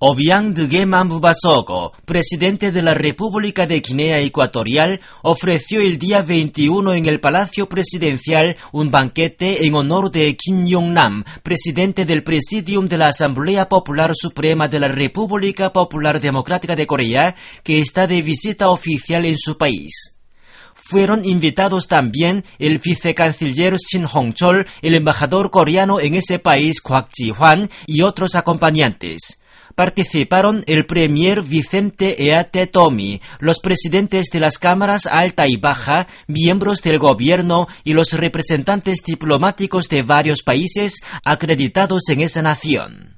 Obiang Nguema Mbasogo, presidente de la República de Guinea Ecuatorial, ofreció el día 21 en el Palacio Presidencial un banquete en honor de Kim Jong-nam, presidente del Presidium de la Asamblea Popular Suprema de la República Popular Democrática de Corea, que está de visita oficial en su país. Fueron invitados también el vicecanciller Shin Hong-chol, el embajador coreano en ese país Kwak Ji-hwan y otros acompañantes. Participaron el premier Vicente Eate Tomi, los presidentes de las cámaras alta y baja, miembros del gobierno y los representantes diplomáticos de varios países acreditados en esa nación.